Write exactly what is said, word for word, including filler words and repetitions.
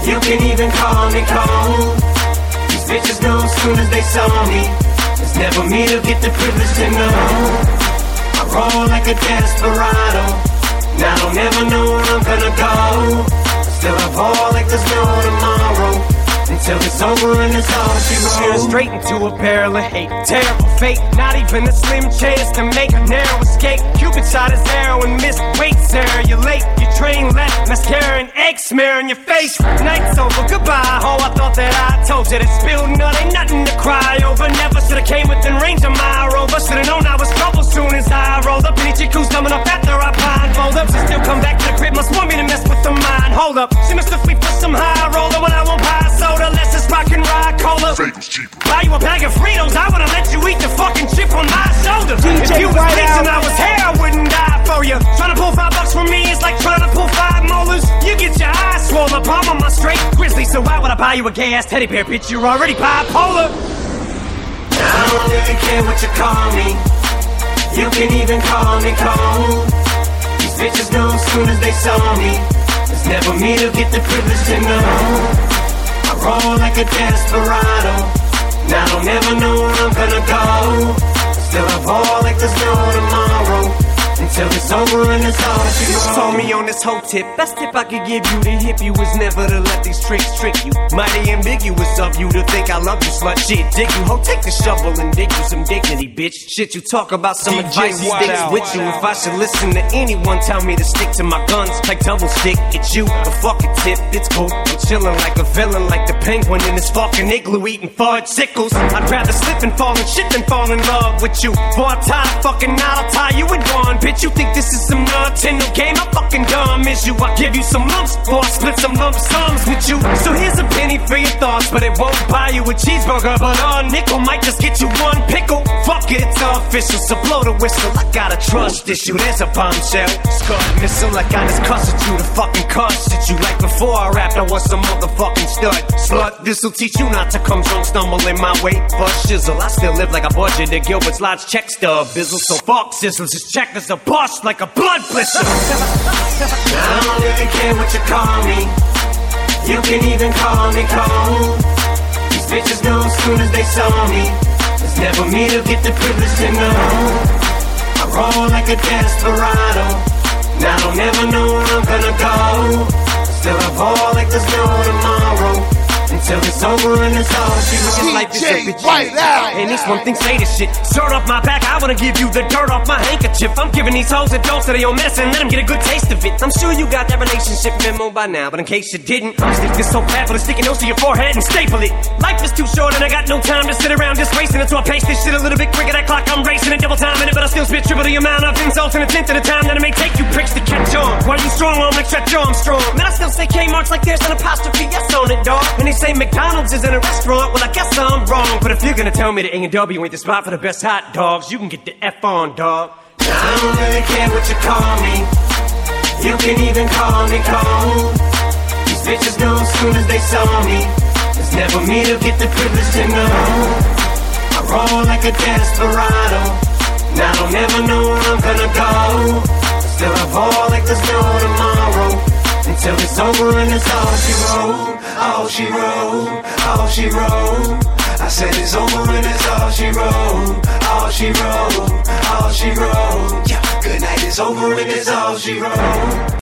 You can even call me cold. These bitches know as soon as they saw me, it's never me to get the privilege to know. I roll like a desperado, now I don't never know where I'm gonna go. Still I ball like there's no tomorrow, until it's over and it's all she wrote. Steer straight into a barrel of hate. Terrible fate, not even a slim chance to make a narrow escape. Cupid shot his arrow and missed. Wait, Sarah, you're late. Your train left, mascara and egg smear on your face. Night's over, goodbye. Oh, I thought that I told you that spilled nut ain't nothing to cry over. Never should've came within range of my rover. Should've known I was trouble soon as I rolled up. Any chick who's coming up after I blindfold up, she still come back to the crib, must want me to mess with the mind. Hold up, she must have fleet for some high roller when I won't buy soda. Let's just rock and ride cola. Buy you a bag of Fritos, I would've let you eat the fucking chip on my shoulder. If you was rich and I was hair, I wouldn't die for you. Trying to pull five bucks from me is like trying to pull five molars. You get your eyes swollen, palm on my straight grizzly. So why would I buy you a gay ass teddy bear, bitch? You're already bipolar. I don't really care what you call me. You can even call me cold. These bitches know as soon as they saw me, it's never me to get the privilege to know. I roll like a desperado, now I don't never know where I'm gonna go. Still I ball like there's no tomorrow, until it's over and it's all she wrote. Told me on this whole tip, best tip I could give you to hip you is never to let these tricks trick you. Mighty ambiguous of you to think I love you, slut. Shit, dig you, ho, take the shovel and dig you some dignity, bitch. Shit, you talk about some advice sticks with you. If I should listen to anyone, tell me to stick to my guns like double stick. It's you, a fucking tip, it's cool. I'm chillin' like a villain, like the penguin in this fucking igloo eating fudge sickles. I'd rather slip and fall in shit than fall in love with you. Boy, I'm tired of fucking out, I'll tie you in one, bitch. You think this is some Nintendo game? I'm fucking dumb as you. I give you some lumps, or I split some lump sums with you. So here's a penny for your thoughts, but it won't buy you a cheeseburger. But a nickel might just get you one pickle. Fuck it, it's official, so blow the whistle. I got a trust issue, there's a bombshell. Scarred missile like I just cussed you to fucking cuss at you. Like before I rapped, I was some motherfucking stud. Slut, this'll teach you not to come drunk, stumbling my way. Bust shizzle, I still live like a budget at Gilbert's Lodge check stub. Bizzle, so fuck sizzles, just check this a bust like a blood blister. I don't really care what you call me. You can even call me cold. These bitches know as soon as they saw me, it's never me to get the privilege to know. I roll like a desperado, now I don't never know where I'm gonna go. Still I ball like there's no tomorrow, until it's over and it's all she wrote. This life is a bitch, right out. And this one thing say this shit. Dirt off my back, I wanna give you the dirt off my handkerchief. I'm giving these hoes a dose of their own medicine, let them get a good taste of it. I'm sure you got that relationship memo by now, but in case you didn't, I'll stick this whole pad with a sticky nose to your forehead and staple it. Life is too short and I got no time to sit around just wasting it, so I pace this shit a little bit quicker. That clock I'm racing it, double time in it, but I still spit triple the amount of insults in a tenth of the time that it may take you pricks to catch on. Why you strong on like Stretch Armstrong? Man, I still say Kmart's like there's an apostrophe S on it, dog. And they say McDonald's is in a restaurant, well I guess I'm wrong. But if you're gonna tell me that A and W ain't the spot for the best hot dogs, you can get the F on, dog. I don't really care what you call me. You can even call me cold. These bitches know as soon as they saw me, it's never me to get the privilege to know. I roll like a desperado, now I don't never know where I'm gonna go. Still I ball like there's no tomorrow, until it's over and it's all she wrote. All she wrote, all she wrote. I said it's over and it's all she wrote. All she wrote, all she wrote. Yeah, good night, it's over and it's all she wrote.